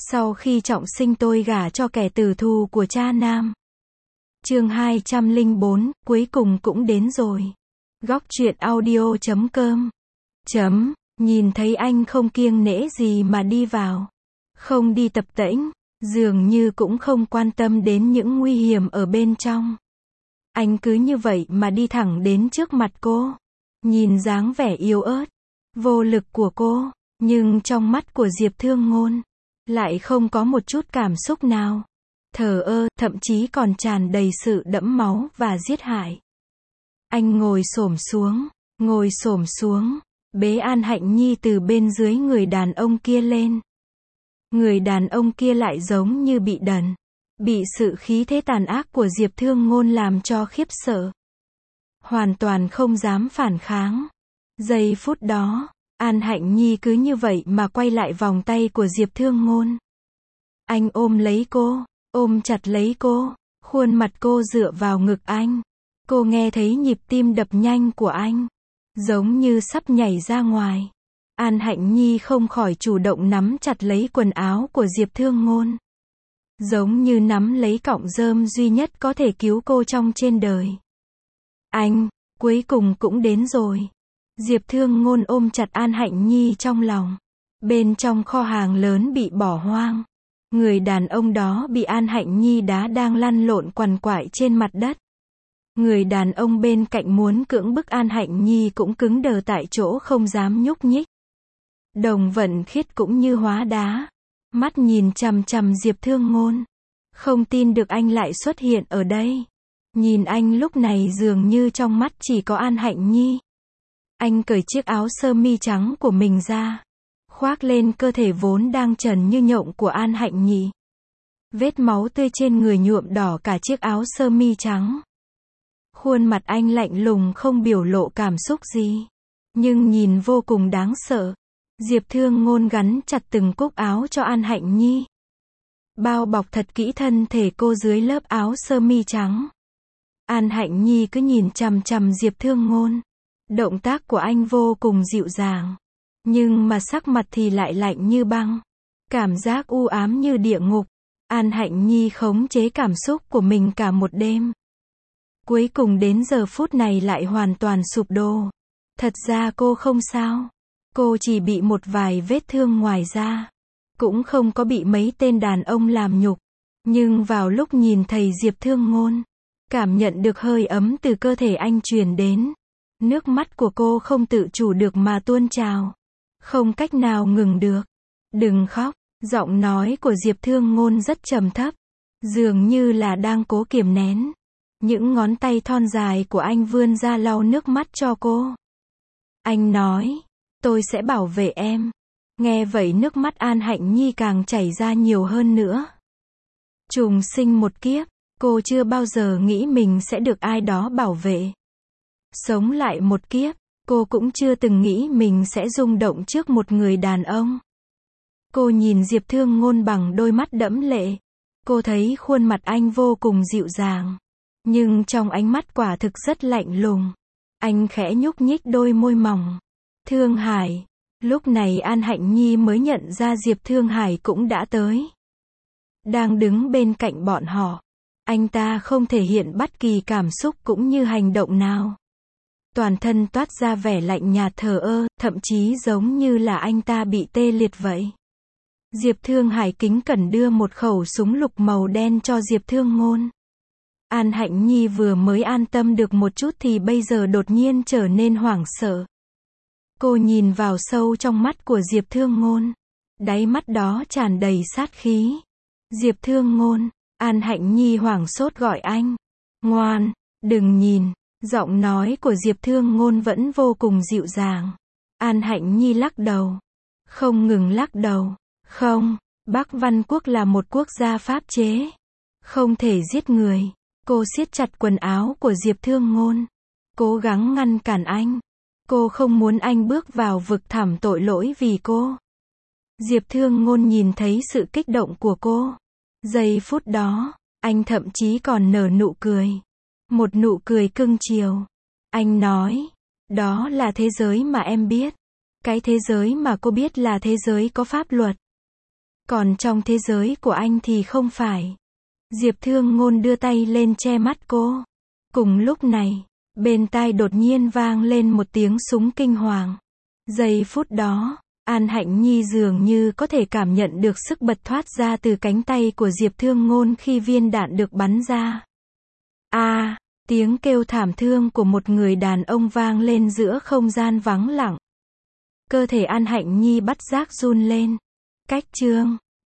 Sau khi trọng sinh tôi gả cho kẻ tử thù của cha nam. Chương 204, cuối cùng cũng đến rồi. Góc truyện audio.com. Nhìn thấy anh không kiêng nể gì mà đi vào. Không đi tập tễnh, dường như cũng không quan tâm đến những nguy hiểm ở bên trong. Anh cứ như vậy mà đi thẳng đến trước mặt cô. Nhìn dáng vẻ yếu ớt, vô lực của cô, nhưng trong mắt của Diệp Thương Ngôn lại không có một chút cảm xúc nào. Thờ ơ, thậm chí còn tràn đầy sự đẫm máu và giết hại. Anh ngồi xổm xuống, bế An Hạnh Nhi từ bên dưới người đàn ông kia lên. Người đàn ông kia lại giống như bị đần, bị sự khí thế tàn ác của Diệp Thương Ngôn làm cho khiếp sợ. Hoàn toàn không dám phản kháng. Giây phút đó, An Hạnh Nhi cứ như vậy mà quay lại vòng tay của Diệp Thương Ngôn. Anh ôm lấy cô, ôm chặt lấy cô, khuôn mặt cô dựa vào ngực anh. Cô nghe thấy nhịp tim đập nhanh của anh, giống như sắp nhảy ra ngoài. An Hạnh Nhi không khỏi chủ động nắm chặt lấy quần áo của Diệp Thương Ngôn. Giống như nắm lấy cọng rơm duy nhất có thể cứu cô trong trên đời. Anh, cuối cùng cũng đến rồi. Diệp Thương Ngôn ôm chặt An Hạnh Nhi trong lòng. Bên trong kho hàng lớn bị bỏ hoang. Người đàn ông đó bị An Hạnh Nhi đá đang lăn lộn quằn quại trên mặt đất. Người đàn ông bên cạnh muốn cưỡng bức An Hạnh Nhi cũng cứng đờ tại chỗ không dám nhúc nhích. Đồng Vận Khiết cũng như hóa đá. Mắt nhìn chằm chằm Diệp Thương Ngôn. Không tin được anh lại xuất hiện ở đây. Nhìn anh lúc này dường như trong mắt chỉ có An Hạnh Nhi. Anh cởi chiếc áo sơ mi trắng của mình ra, khoác lên cơ thể vốn đang trần như nhộng của An Hạnh Nhi. Vết máu tươi trên người nhuộm đỏ cả chiếc áo sơ mi trắng. Khuôn mặt anh lạnh lùng không biểu lộ cảm xúc gì, nhưng nhìn vô cùng đáng sợ. Diệp Thương Ngôn gắn chặt từng cúc áo cho An Hạnh Nhi, bao bọc thật kỹ thân thể cô dưới lớp áo sơ mi trắng. An Hạnh Nhi cứ nhìn chằm chằm Diệp Thương Ngôn. Động tác của anh vô cùng dịu dàng, nhưng mà sắc mặt thì lại lạnh như băng. Cảm giác u ám như địa ngục. An Hạnh Nhi khống chế cảm xúc của mình cả một đêm. Cuối cùng đến giờ phút này lại hoàn toàn sụp đổ. Thật ra cô không sao. Cô chỉ bị một vài vết thương ngoài da. Cũng không có bị mấy tên đàn ông làm nhục. Nhưng vào lúc nhìn thấy Diệp Thương Ngôn, cảm nhận được hơi ấm từ cơ thể anh truyền đến. Nước mắt của cô không tự chủ được mà tuôn trào. Không cách nào ngừng được. Đừng khóc. Giọng nói của Diệp Thương Ngôn rất trầm thấp. Dường như là đang cố kiềm nén. Những ngón tay thon dài của anh vươn ra lau nước mắt cho cô. Anh nói, tôi sẽ bảo vệ em. Nghe vậy nước mắt An Hạnh Nhi càng chảy ra nhiều hơn nữa. Trùng sinh một kiếp, cô chưa bao giờ nghĩ mình sẽ được ai đó bảo vệ. Sống lại một kiếp, cô cũng chưa từng nghĩ mình sẽ rung động trước một người đàn ông. Cô nhìn Diệp Thương Ngôn bằng đôi mắt đẫm lệ. Cô thấy khuôn mặt anh vô cùng dịu dàng, nhưng trong ánh mắt quả thực rất lạnh lùng. Anh khẽ nhúc nhích đôi môi mỏng. Thương Hải. Lúc này An Hạnh Nhi mới nhận ra Diệp Thương Hải cũng đã tới. Đang đứng bên cạnh bọn họ. Anh ta không thể hiện bất kỳ cảm xúc cũng như hành động nào. Toàn thân toát ra vẻ lạnh nhạt thờ ơ, thậm chí giống như là anh ta bị tê liệt vậy. Diệp Thương Hải kính cẩn đưa một khẩu súng lục màu đen cho Diệp Thương Ngôn. An Hạnh Nhi vừa mới an tâm được một chút thì bây giờ đột nhiên trở nên hoảng sợ. Cô nhìn vào sâu trong mắt của Diệp Thương Ngôn. Đáy mắt đó tràn đầy sát khí. Diệp Thương Ngôn. An Hạnh Nhi hoảng sốt gọi anh. Ngoan, đừng nhìn. Giọng nói của Diệp Thương Ngôn vẫn vô cùng dịu dàng. An Hạnh Nhi lắc đầu. Không ngừng lắc đầu. Không, Bắc Văn Quốc là một quốc gia pháp chế. Không thể giết người. Cô siết chặt quần áo của Diệp Thương Ngôn. Cố gắng ngăn cản anh. Cô không muốn anh bước vào vực thẳm tội lỗi vì cô. Diệp Thương Ngôn nhìn thấy sự kích động của cô. Giây phút đó, anh thậm chí còn nở nụ cười. Một nụ cười cưng chiều. Anh nói, đó là thế giới mà em biết. Cái thế giới mà cô biết là thế giới có pháp luật. Còn trong thế giới của anh thì không phải. Diệp Thương Ngôn đưa tay lên che mắt cô. Cùng lúc này, bên tai đột nhiên vang lên một tiếng súng kinh hoàng. Giây phút đó, An Hạnh Nhi dường như có thể cảm nhận được sức bật thoát ra từ cánh tay của Diệp Thương Ngôn khi viên đạn được bắn ra. Tiếng kêu thảm thương của một người đàn ông vang lên giữa không gian vắng lặng. Cơ thể An Hạnh Nhi bất giác run lên. Cách chương